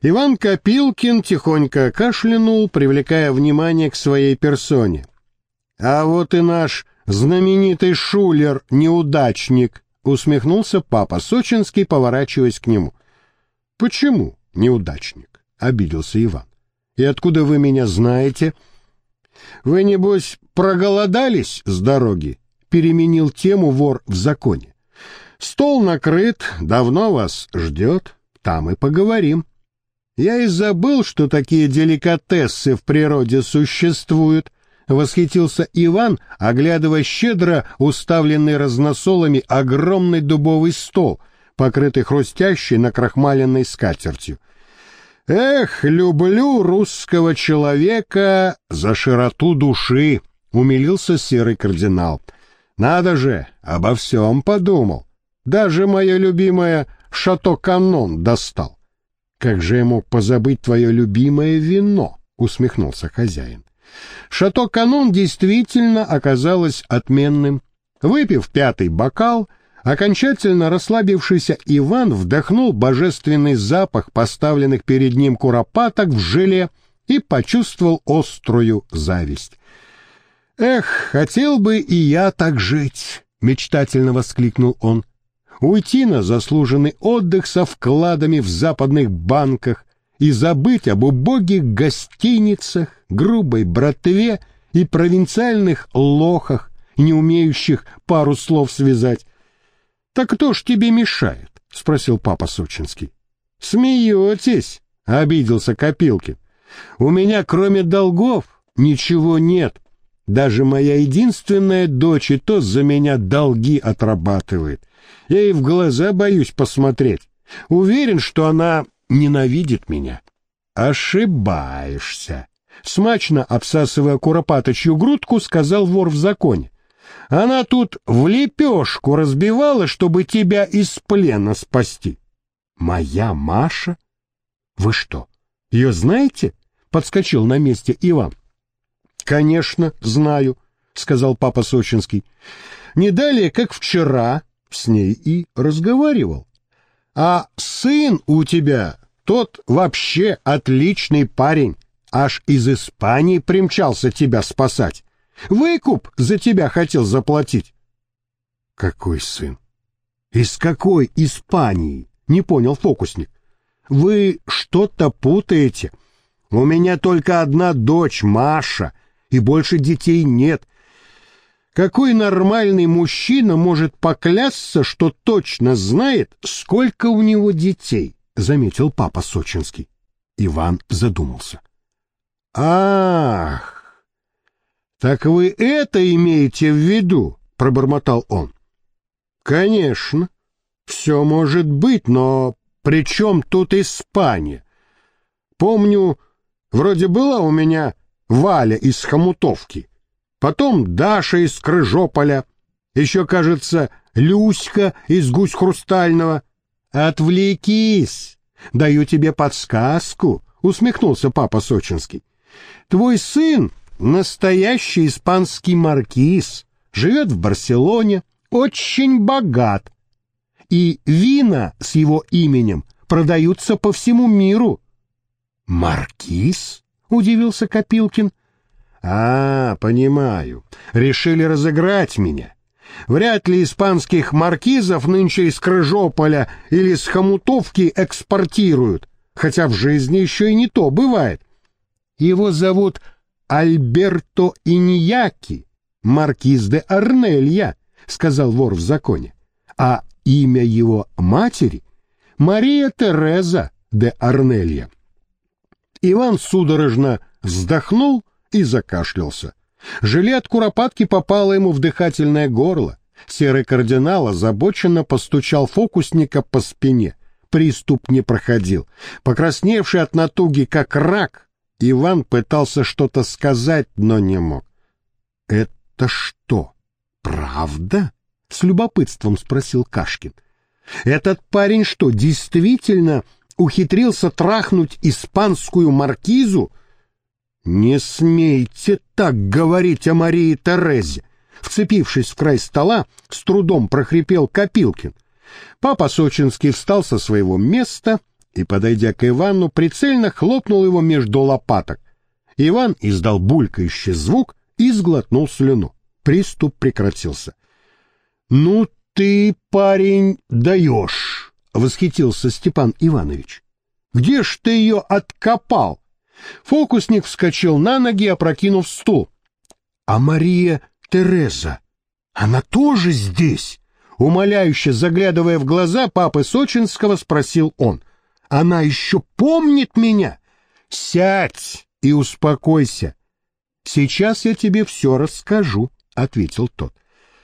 Иван Копилкин тихонько кашлянул, привлекая внимание к своей персоне. «А вот и наш знаменитый шулер-неудачник», — усмехнулся папа Сочинский, поворачиваясь к нему. «Почему неудачник?» — обиделся Иван. «И откуда вы меня знаете?» «Вы, небось, проголодались с дороги?» — переменил тему вор в законе. «Стол накрыт, давно вас ждет, там и поговорим». «Я и забыл, что такие деликатесы в природе существуют», — восхитился Иван, оглядывая щедро уставленный разносолами огромный дубовый стол, покрытый хрустящей накрахмаленной скатертью. «Эх, люблю русского человека за широту души», — умилился серый кардинал. «Надо же, обо всем подумал. Даже мое любимое Шато Канон достал». «Как же я мог позабыть твое любимое вино?» — усмехнулся хозяин. Шато Канон действительно оказалось отменным. Выпив 5-й бокал, окончательно расслабившийся Иван вдохнул божественный запах поставленных перед ним куропаток в желе и почувствовал острую зависть. «Эх, хотел бы и я так жить!» — мечтательно воскликнул он. «Уйти на заслуженный отдых со вкладами в западных банках и забыть об убогих гостиницах, грубой братве и провинциальных лохах, не умеющих пару слов связать». «Так кто ж тебе мешает?» — спросил папа Сочинский. «Смеетесь?» — обиделся Копилкин. «У меня, кроме долгов, ничего нет. Даже моя единственная дочь и то за меня долги отрабатывает. Я ей в глаза боюсь посмотреть. Уверен, что она ненавидит меня». «Ошибаешься», — смачно обсасывая куропаточью грудку, сказал вор в законе. «Она тут в лепешку разбивала, чтобы тебя из плена спасти». «Моя Маша? Вы что, ее знаете?» — подскочил на месте Иван. «Конечно, знаю», — сказал папа Сочинский. «Не далее, как вчера, с ней и разговаривал. А сын у тебя, тот вообще отличный парень, аж из Испании примчался тебя спасать. Выкуп за тебя хотел заплатить». «Какой сын? Из какой Испании?» — не понял фокусник. «Вы что-то путаете. У меня только одна дочь, Маша, и больше детей нет. Какой нормальный мужчина может поклясться, что точно знает, сколько у него детей?» — заметил папа Сочинский. Иван задумался. «Ах! Так вы это имеете в виду?» — пробормотал он. «Конечно, все может быть, но при чем тут Испания? Помню, вроде была у меня Валя из Хомутовки, потом Даша из Крыжополя, еще, кажется, Люська из Гусь Хрустального». «Отвлекись, даю тебе подсказку», — усмехнулся папа Сочинский. «Твой сын — настоящий испанский маркиз, живет в Барселоне, очень богат, и вина с его именем продаются по всему миру». «Маркиз?» — удивился Копилкин. «А, понимаю, решили разыграть меня. Вряд ли испанских маркизов нынче из Крыжополя или с Хомутовки экспортируют, хотя в жизни еще и не то бывает. Его зовут Альберто Иньяки, маркиз де Арнелья», — сказал вор в законе. «А имя его матери — Мария Тереза де Арнелья». Иван судорожно вздохнул и закашлялся. Желе от куропатки попало ему в дыхательное горло. Серый кардинал озабоченно постучал фокусника по спине. Приступ не проходил. Покрасневший от натуги, как рак, Иван пытался что-то сказать, но не мог. «Это что, правда?» — с любопытством спросил Кашкин. «Этот парень что, действительно ухитрился трахнуть испанскую маркизу?» «Не смейте так говорить о Марии Терезе!» Вцепившись в край стола, с трудом прохрипел Копилкин. Папа Сочинский встал со своего места и, подойдя к Ивану, прицельно хлопнул его между лопаток. Иван издал булькающий звук и сглотнул слюну. Приступ прекратился. «Ну ты, парень, даешь!» — восхитился Степан Иванович. «Где ж ты ее откопал?» Фокусник вскочил на ноги, опрокинув стул. «А Мария Тереза, она тоже здесь?» Умоляюще заглядывая в глаза папы Сочинского, спросил он. «Она еще помнит меня?» «Сядь и успокойся. Сейчас я тебе все расскажу», — ответил тот.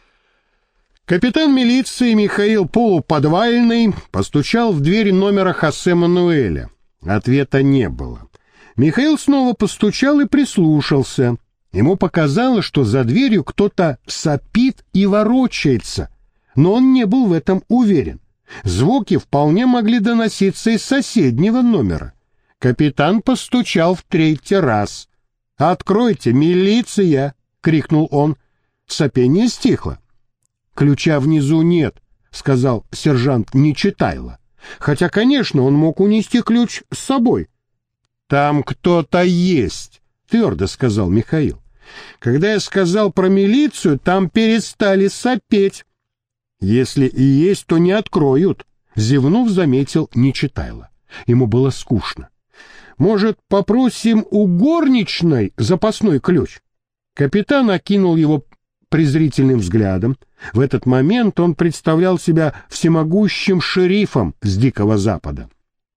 Капитан милиции Михаил Полуподвальный постучал в дверь номера Хосе Мануэля. Ответа не было. Михаил снова постучал и прислушался. Ему показалось, что за дверью кто-то сопит и ворочается, но он не был в этом уверен. Звуки вполне могли доноситься из соседнего номера. Капитан постучал в 3-й раз. «Откройте, милиция!» — крикнул он. Сопение стихло. «Ключа внизу нет», — сказал сержант Нечитайло. Хотя, конечно, он мог унести ключ с собой. «Там кто-то есть», — твердо сказал Михаил. «Когда я сказал про милицию, там перестали сопеть». «Если и есть, то не откроют», — зевнув, заметил Нечитайло. Ему было скучно. «Может, попросим у горничной запасной ключ?» Капитан окинул его презрительным взглядом. В этот момент он представлял себя всемогущим шерифом с Дикого Запада.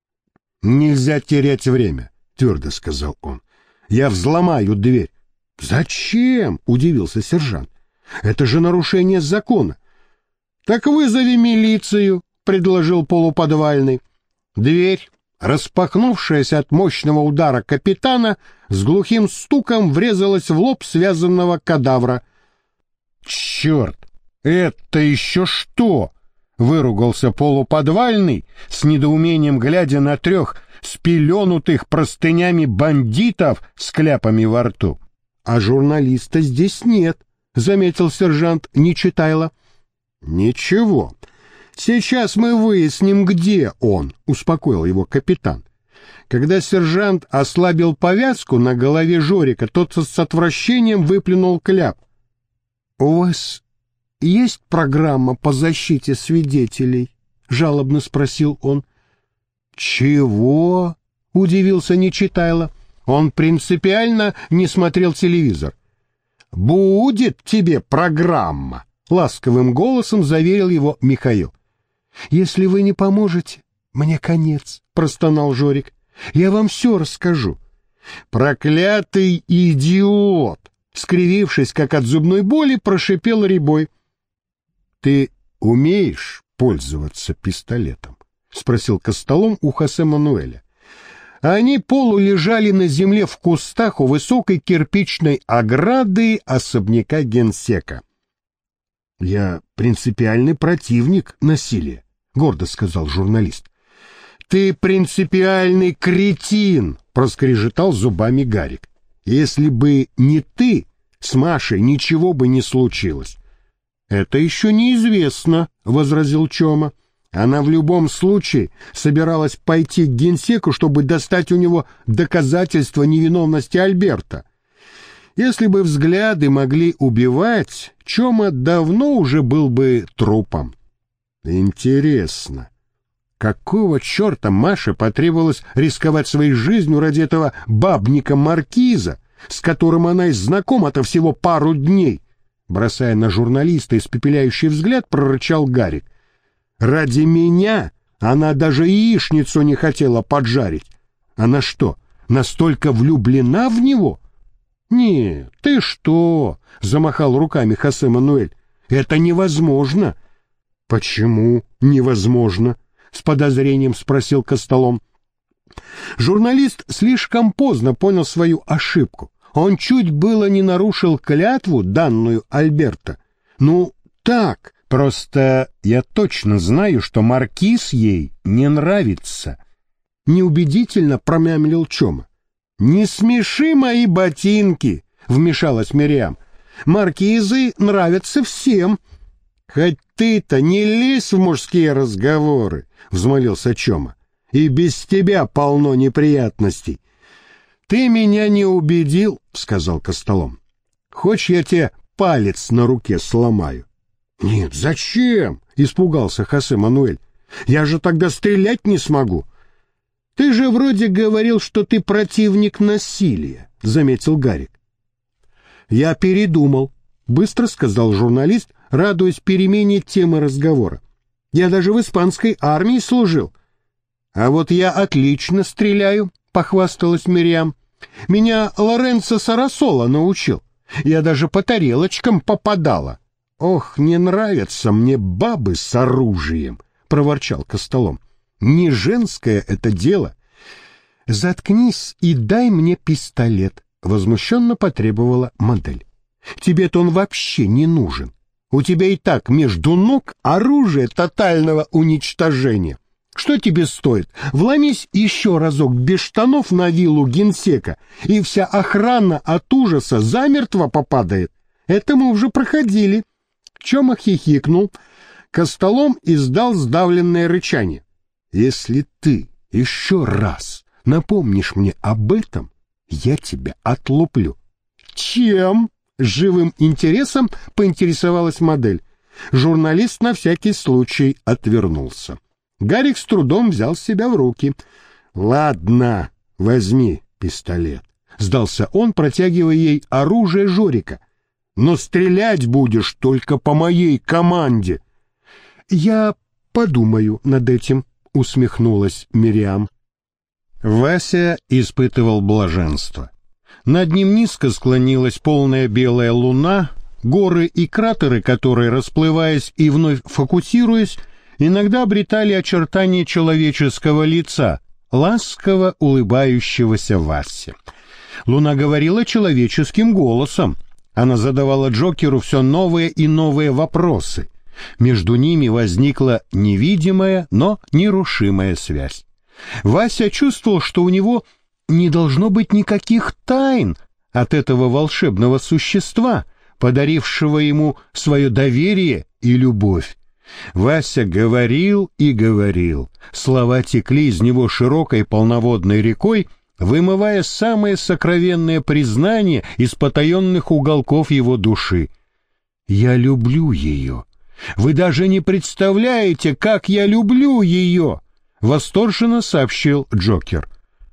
«Нельзя терять время», — твердо сказал он. «Я взломаю дверь». «Зачем?» — удивился сержант. «Это же нарушение закона». «Так вызови милицию», — предложил Полуподвальный. Дверь, распахнувшаяся от мощного удара капитана, с глухим стуком врезалась в лоб связанного кадавра. «Черт! Это еще что?» — выругался Полуподвальный, с недоумением глядя на 3 спеленутых простынями бандитов с кляпами во рту. «А журналиста здесь нет», — заметил сержант Нечитайло. «Ничего. Сейчас мы выясним, где он», — успокоил его капитан. Когда сержант ослабил повязку на голове Жорика, тот с отвращением выплюнул кляп. «У вас есть программа по защите свидетелей?» — жалобно спросил он. «Чего?» — удивился Нечитайло. Он принципиально не смотрел телевизор. «Будет тебе программа», — ласковым голосом заверил его Михаил. «Если вы не поможете, мне конец», — простонал Жорик. «Я вам все расскажу». «Проклятый идиот!» — скривившись, как от зубной боли, прошипел Рябой. «Ты умеешь пользоваться пистолетом?» — спросил Костолом у Хосе Мануэля. Они полулежали на земле в кустах у высокой кирпичной ограды особняка генсека. «Я принципиальный противник насилия», — гордо сказал журналист. «Ты принципиальный кретин», — проскрежетал зубами Гарик. «Если бы не ты, с Машей ничего бы не случилось». «Это еще неизвестно», — возразил Чома. «Она в любом случае собиралась пойти к генсеку, чтобы достать у него доказательства невиновности Альберта. Если бы взгляды могли убивать, Чома давно уже был бы трупом». «Интересно, какого черта Маше потребовалось рисковать своей жизнью ради этого бабника-маркиза, с которым она и знакома-то всего пару дней?» Бросая на журналиста испепеляющий взгляд, прорычал Гарик. «Ради меня она даже яичницу не хотела поджарить. Она что, настолько влюблена в него?» «Нет, ты что?» — замахал руками Хосе Мануэль. «Это невозможно». «Почему невозможно?» — с подозрением спросил Костолом. Журналист слишком поздно понял свою ошибку. Он чуть было не нарушил клятву, данную Альберто. «Ну, так, просто я точно знаю, что маркиз ей не нравится», — неубедительно промямлил Чома. «Не смеши мои ботинки», — вмешалась Мириам. «Маркизы нравятся всем». «Хоть ты-то не лезь в мужские разговоры», — взмолился Чома. И без тебя полно неприятностей. Ты меня не убедил, сказал Костолом. Хочешь, я тебе палец на руке сломаю? Нет, зачем? Испугался Хосе Мануэль. Я же тогда стрелять не смогу. Ты же вроде говорил, что ты противник насилия, заметил Гарик. Я передумал, быстро сказал журналист, радуясь перемене темы разговора. Я даже в испанской армии служил. А вот я отлично стреляю, похвасталась Мириам. Меня Лоренцо Сарасола научил. Я даже по тарелочкам попадала. Ох, не нравятся мне бабы с оружием, проворчал Костолом. Не женское это дело. Заткнись и дай мне пистолет, возмущенно потребовала модель. Тебе-то он вообще не нужен. У тебя и так между ног оружие тотального уничтожения. Что тебе стоит? Вломись еще разок без штанов на виллу генсека, и вся охрана от ужаса замертво попадает. Это мы уже проходили. Чома хихикнул. Костолом издал сдавленное рычание. Если ты еще раз напомнишь мне об этом, я тебя отлуплю. Чем? С живым интересом поинтересовалась модель. Журналист на всякий случай отвернулся. Гарик с трудом взял себя в руки. «Ладно, возьми пистолет», — сдался он, протягивая ей оружие Жорика. «Но стрелять будешь только по моей команде». «Я подумаю над этим», — усмехнулась Мириам. Вася испытывал блаженство. Над ним низко склонилась полная белая луна, горы и кратеры, которые, расплываясь и вновь фокусируясь, иногда обретали очертания человеческого лица, ласково улыбающегося Васе. Луна говорила человеческим голосом. Она задавала Джокеру все новые и новые вопросы. Между ними возникла невидимая, но нерушимая связь. Вася чувствовал, что у него не должно быть никаких тайн от этого волшебного существа, подарившего ему свое доверие и любовь. Вася говорил и говорил. Слова текли из него широкой полноводной рекой, вымывая самые сокровенные признания из потаенных уголков его души. «Я люблю ее. Вы даже не представляете, как я люблю ее!» — восторженно сообщил Джокер.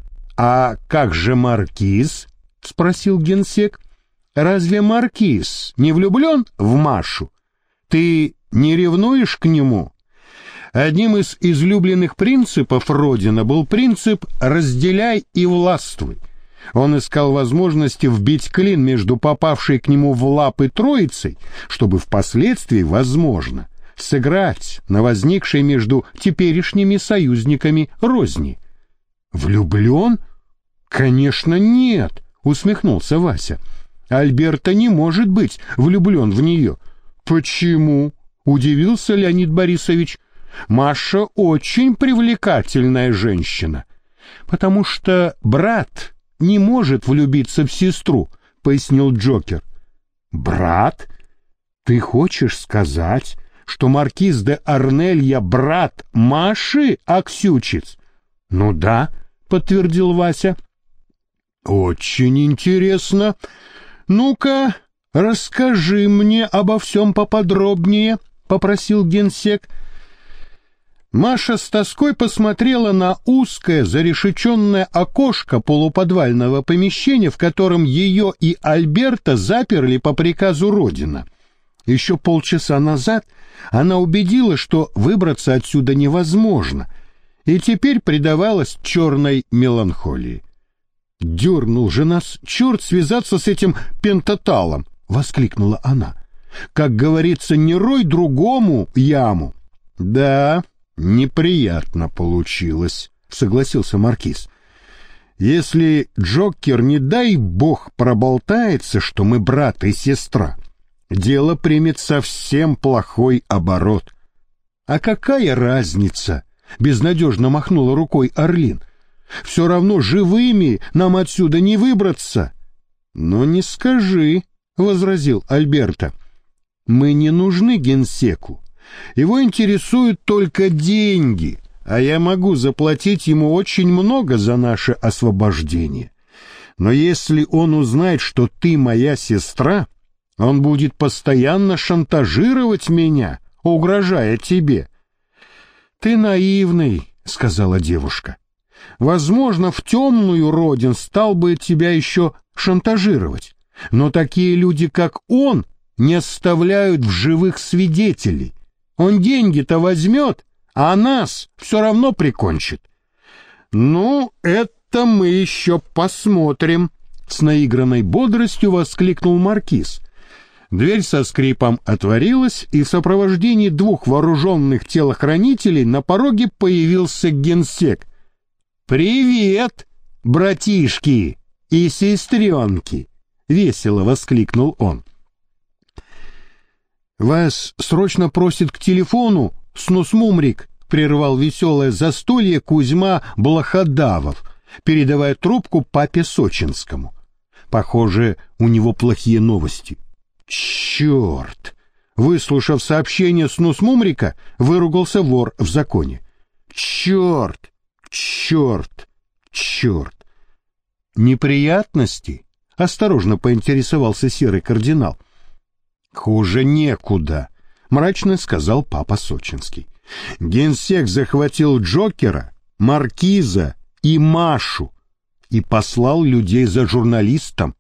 «А как же Маркиз?» — спросил генсек. «Разве Маркиз не влюблен в Машу? Ты не ревнуешь к нему?» Одним из излюбленных принципов Родина был принцип «разделяй и властвуй». Он искал возможности вбить клин между попавшей к нему в лапы троицей, чтобы впоследствии, возможно, сыграть на возникшей между теперешними союзниками розни. «Влюблен? Конечно, нет», — усмехнулся Вася. «Альберто не может быть влюблен в нее». «Почему?» — удивился Леонид Борисович. «Маша очень привлекательная женщина». «Потому что брат не может влюбиться в сестру», — пояснил Джокер. «Брат? Ты хочешь сказать, что маркиз де Арнелья брат Маши Аксючиц?» «Ну да», — подтвердил Вася. «Очень интересно. Ну-ка, расскажи мне обо всем поподробнее», — попросил генсек. Маша с тоской посмотрела на узкое зарешеченное окошко полуподвального помещения, в котором ее и Альберта заперли по приказу Родина. Еще полчаса назад она убедила, что выбраться отсюда невозможно, и теперь предавалась черной меланхолии. «Дернул же нас черт связаться с этим пентаталом!» — воскликнула она. «Как говорится, не рой другому яму». «Да, неприятно получилось», — согласился маркиз. «Если Джокер, не дай бог, проболтается, что мы брат и сестра, дело примет совсем плохой оборот». «А какая разница?» — безнадежно махнула рукой Орлин. «Все равно живыми нам отсюда не выбраться». «Но не скажи», — возразил Альберто. «Мы не нужны генсеку. Его интересуют только деньги, а я могу заплатить ему очень много за наше освобождение. Но если он узнает, что ты моя сестра, он будет постоянно шантажировать меня, угрожая тебе». «Ты наивный», — сказала девушка. «Возможно, в темную Родин стал бы тебя еще шантажировать, но такие люди, как он, не оставляют в живых свидетелей. Он деньги-то возьмет, а нас все равно прикончит». «Ну, это мы еще посмотрим», — с наигранной бодростью воскликнул маркиз. Дверь со скрипом отворилась, и в сопровождении двух вооруженных телохранителей на пороге появился генсек. «Привет, братишки и сестренки!» — весело воскликнул он. «Вас срочно просит к телефону Снусмумрик», — прервал веселое застолье Кузьма Блоходавов, передавая трубку папе Сочинскому. Похоже, у него плохие новости. «Черт!» Выслушав сообщение Снусмумрика, выругался вор в законе. «Черт! Черт! Черт!» «Неприятности?» — осторожно поинтересовался серый кардинал. «Хуже некуда», — мрачно сказал папа Сочинский. «Генсек захватил Джокера, маркиза и Машу и послал людей за журналистом».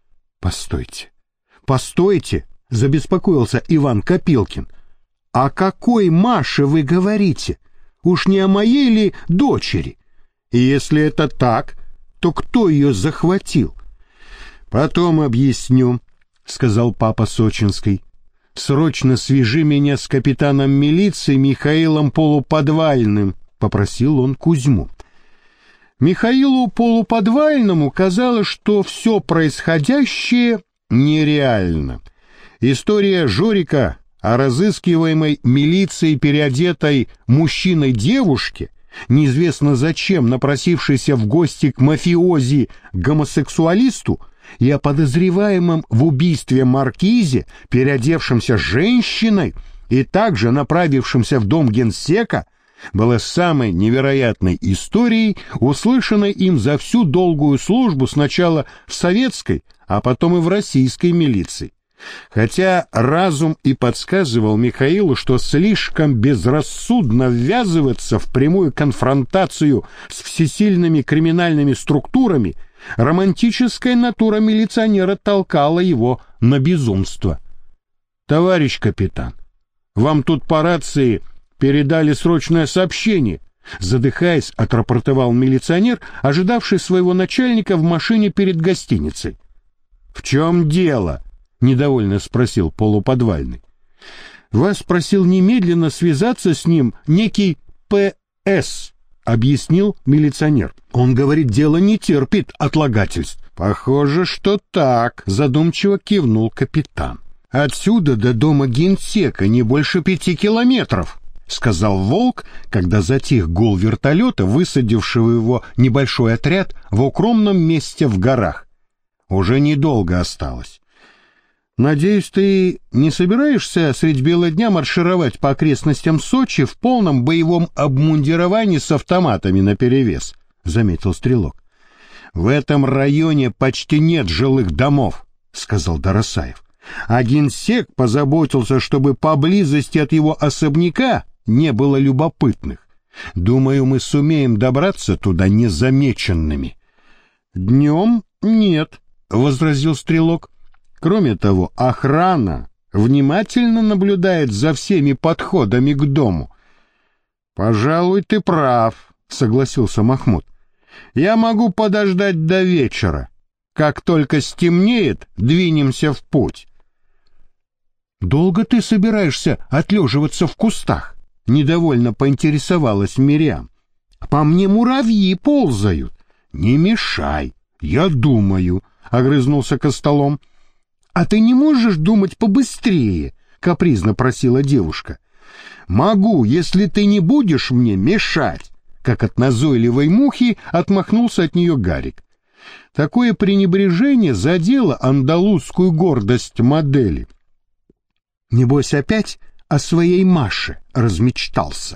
«Постойте», — забеспокоился Иван Копилкин. «О какой Маше вы говорите? Уж не о моей ли дочери? И если это так, то кто ее захватил?» «Потом объясню», — сказал папа Сочинский. «Срочно свяжи меня с капитаном милиции Михаилом Полуподвальным», — попросил он Кузьму. Михаилу Полуподвальному казалось, что все происходящее нереально. История Жорика о разыскиваемой милицией переодетой мужчиной девушке, неизвестно зачем напросившейся в гости к мафиози-гомосексуалисту, и о подозреваемом в убийстве маркизе, переодевшемся женщиной и также направившемся в дом генсека, была самой невероятной историей, услышанной им за всю долгую службу сначала в советской, а потом и в российской милиции. Хотя разум и подсказывал Михаилу, что слишком безрассудно ввязываться в прямую конфронтацию с всесильными криминальными структурами, романтическая натура милиционера толкала его на безумство. «Товарищ капитан, вам тут по рации передали срочное сообщение», — задыхаясь, отрапортовал милиционер, ожидавший своего начальника в машине перед гостиницей. «В чем дело?» — недовольно спросил Полуподвальный. «Вас просил немедленно связаться с ним некий П.С., — объяснил милиционер. «Он говорит, дело не терпит отлагательств». «Похоже, что так», — задумчиво кивнул капитан. «Отсюда до дома генсека не больше 5 километров», — сказал Волк, когда затих гул вертолета, высадившего его небольшой отряд в укромном месте в горах. «Уже недолго осталось». «Надеюсь, ты не собираешься средь бела дня маршировать по окрестностям Сочи в полном боевом обмундировании с автоматами наперевес», — заметил стрелок. «В этом районе почти нет жилых домов», — сказал Доросаев. «А генсек позаботился, чтобы поблизости от его особняка не было любопытных. Думаю, мы сумеем добраться туда незамеченными». «Днем нет», — возразил стрелок. «Кроме того, охрана внимательно наблюдает за всеми подходами к дому». «Пожалуй, ты прав», — согласился Махмуд. «Я могу подождать до вечера. Как только стемнеет, двинемся в путь». «Долго ты собираешься отлеживаться в кустах?» — недовольно поинтересовалась Мириам. «По мне муравьи ползают». «Не мешай, я думаю», — огрызнулся Костолом. «А ты не можешь думать побыстрее?» — капризно просила девушка. «Могу, если ты не будешь мне мешать», — как от назойливой мухи отмахнулся от нее Гарик. Такое пренебрежение задело андалузскую гордость модели. «Небось опять о своей Маше размечтался», —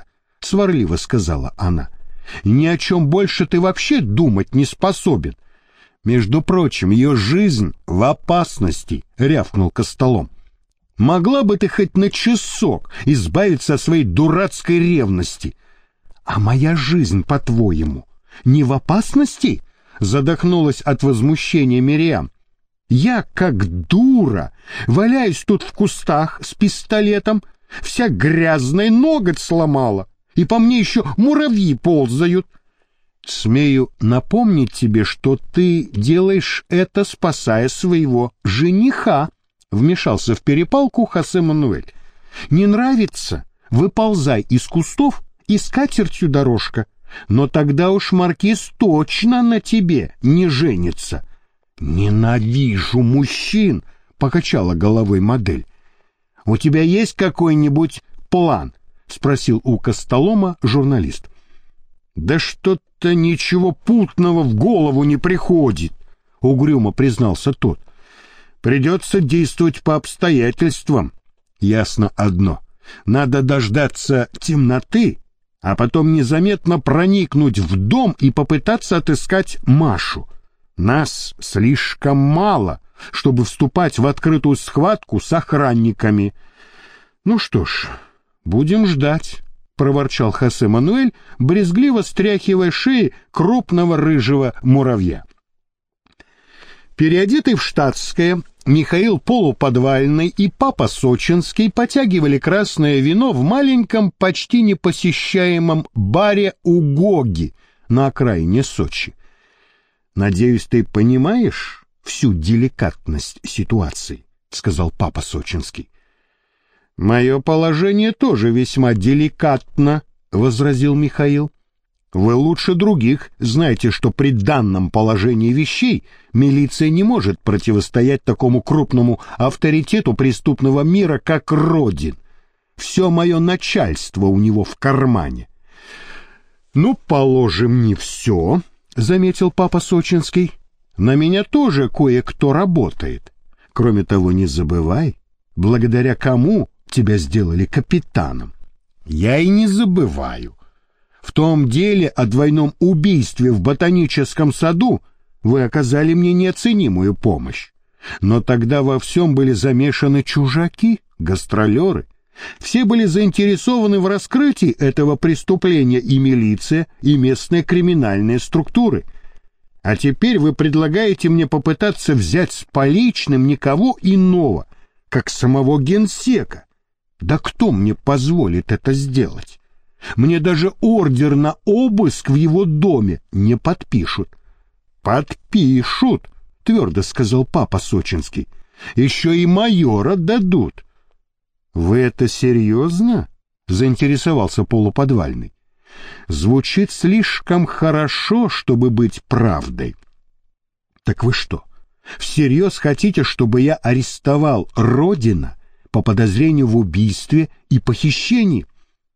сварливо сказала она. Ни о чем больше ты вообще думать не способен. Между прочим, ее жизнь в опасности, рявкнул Костолом. Могла бы ты хоть на часок избавиться от своей дурацкой ревности. А моя жизнь, по-твоему, не в опасности? Задохнулась от возмущения Мириам. Я, как дура, валяюсь тут в кустах с пистолетом, вся грязная, ноготь сломала, и по мне еще муравьи ползают. Смею напомнить тебе, что ты делаешь это, спасая своего жениха, вмешался в перепалку Хосе Мануэль. Не нравится? Выползай из кустов и с катертью дорожка, но тогда уж маркиз точно на тебе не женится. Ненавижу мужчин, покачала головой модель. У тебя есть какой-нибудь план? Спросил у Костолома журналист. Да что-то ничего путного в голову не приходит, угрюмо признался тот. Придется действовать по обстоятельствам. Ясно одно. Надо дождаться темноты, а потом незаметно проникнуть в дом и попытаться отыскать Машу. Нас слишком мало, чтобы вступать в открытую схватку с охранниками. Ну что ж, будем ждать, проворчал Хосе Мануэль, брезгливо стряхивая шеи крупного рыжего муравья. Переодетый в штатское, Михаил Полуподвальный и папа Сочинский потягивали красное вино в маленьком, почти непосещаемом баре у Гоги на окраине Сочи. «Надеюсь, ты понимаешь всю деликатность ситуации», — сказал папа Сочинский. «Мое положение тоже весьма деликатно», — возразил Михаил. «Вы лучше других знаете, что при данном положении вещей милиция не может противостоять такому крупному авторитету преступного мира, как Родин. Все мое начальство у него в кармане». «Ну, положим, не все», — заметил папа Сочинский. «На меня тоже кое-кто работает. Кроме того, не забывай, благодаря кому тебя сделали капитаном». «Я и не забываю. В том деле о двойном убийстве в ботаническом саду вы оказали мне неоценимую помощь. Но тогда во всем были замешаны чужаки, гастролеры. Все были заинтересованы в раскрытии этого преступления и милиция, и местные криминальные структуры. А теперь вы предлагаете мне попытаться взять с поличным никого иного, как самого генсека. Да кто мне позволит это сделать? Мне даже ордер на обыск в его доме не подпишут». «Подпишут», — твердо сказал папа Сочинский. «Еще и майора дадут». «Вы это серьезно?» — заинтересовался Полуподвальный. «Звучит слишком хорошо, чтобы быть правдой». «Так вы что, всерьез хотите, чтобы я арестовал Родина по подозрению в убийстве и похищении?»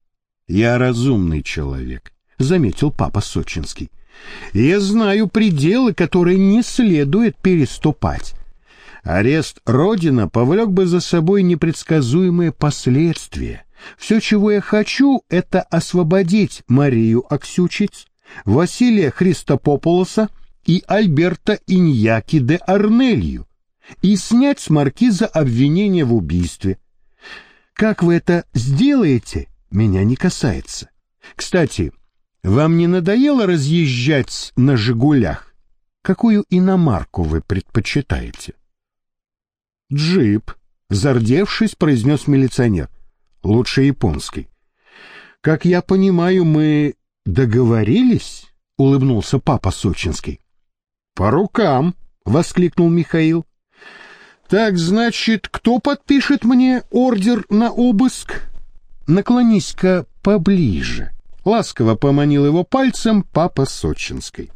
«Я разумный человек», — заметил папа Сочинский. «Я знаю пределы, которые не следует переступать. Арест Родина повлек бы за собой непредсказуемые последствия. Все, чего я хочу, это освободить Марию Аксючиц, Василия Христопополоса и Альберта Иньяки де Арнелью и снять с маркиза обвинение в убийстве. Как вы это сделаете, меня не касается. Кстати, вам не надоело разъезжать на «Жигулях»? Какую иномарку вы предпочитаете?» «Джип», — зардевшись, произнес милиционер. «Лучше японский». «Как я понимаю, мы договорились?» — улыбнулся папа Сочинский. «По рукам!» — воскликнул Михаил. «Так, значит, кто подпишет мне ордер на обыск?» «Наклонись-ка поближе», — ласково поманил его пальцем папа Сочинский.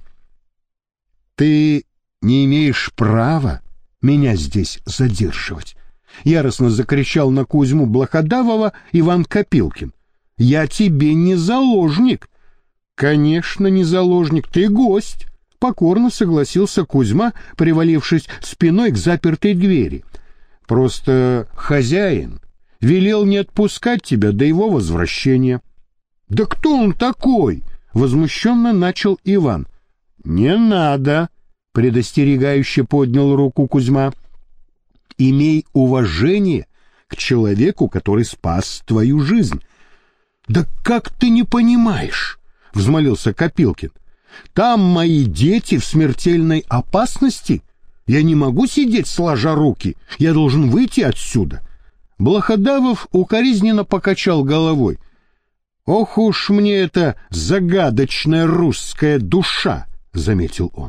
«Ты не имеешь права меня здесь задерживать», — яростно закричал на Кузьму Блаходавова Иван Копилкин. «Я тебе не заложник». «Конечно, не заложник, ты гость», — покорно согласился Кузьма, привалившись спиной к запертой двери. «Просто хозяин велел не отпускать тебя до его возвращения». Да кто он такой? Возмущенно начал Иван. Не надо, предостерегающе поднял руку Кузьма. Имей уважение к человеку, который спас твою жизнь. Да как ты не понимаешь? Взмолился Копилкин. Там мои дети в смертельной опасности. Я не могу сидеть сложа руки. Я должен выйти отсюда. Блаходавов укоризненно покачал головой. Ох уж мне эта загадочная русская душа, заметил он.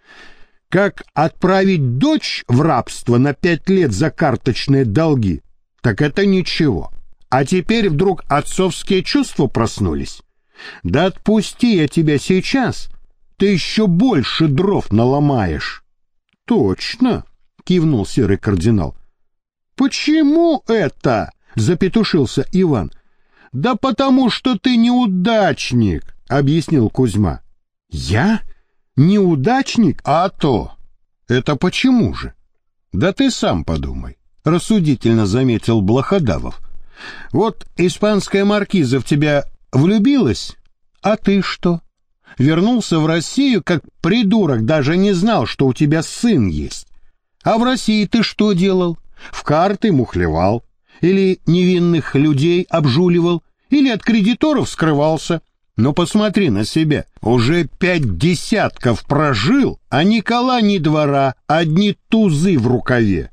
Как отправить дочь в рабство на 5 лет за карточные долги? Так это ничего. А теперь вдруг отцовские чувства проснулись. Да отпусти я тебя сейчас, ты еще больше дров наломаешь. Точно, кивнул серый кардинал. Почему это? Запетушился Иван. Да потому что ты неудачник, объяснил Кузьма. Я? Неудачник? А то. Это почему же? Да ты сам подумай, рассудительно заметил Блаходавов. Вот испанская маркиза в тебя влюбилась, а ты что? Вернулся в Россию, как придурок, даже не знал, что у тебя сын есть. А в России ты что делал? В карты мухлевал, или невинных людей обжуливал, или от кредиторов скрывался. Но посмотри на себя, уже 5 десятков прожил, а ни кола, ни двора, одни тузы в рукаве.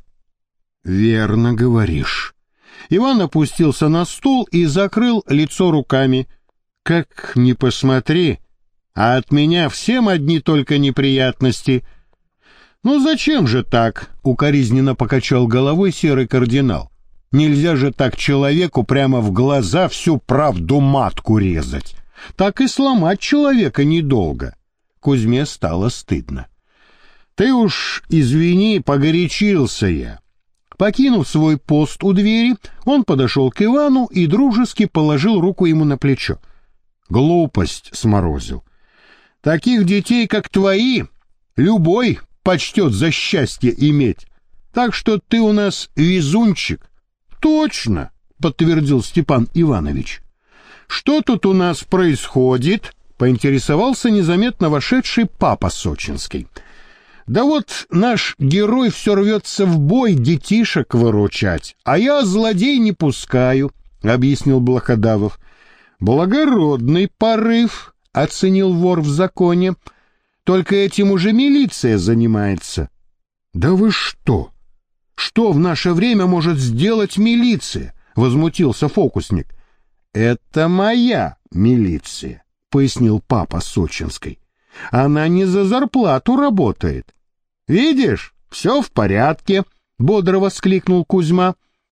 Верно говоришь. Иван опустился на стул и закрыл лицо руками. Как ни посмотри, а от меня всем одни только неприятности. Ну зачем же так? Укоризненно покачал головой серый кардинал. Нельзя же так человеку прямо в глаза всю правду матку резать. Так и сломать человека недолго. Кузьме стало стыдно. Ты уж извини, погорячился я. Покинув свой пост у двери, он подошел к Ивану и дружески положил руку ему на плечо. Глупость сморозил. Таких детей, как твои, любой почтет за счастье иметь. Так что ты у нас везунчик. Точно, подтвердил Степан Иванович. Что тут у нас происходит? Поинтересовался незаметно вошедший папа Сочинский. Да вот наш герой все рвется в бой детишек выручать, а я злодей не пускаю, объяснил Блаходавов. Благородный порыв, оценил вор в законе. Только этим уже милиция занимается. Да вы что? Что в наше время может сделать милиция? Возмутился фокусник. Это моя милиция, пояснил папа Сочинский. Она не за зарплату работает. Видишь, все в порядке, бодро воскликнул Кузьма.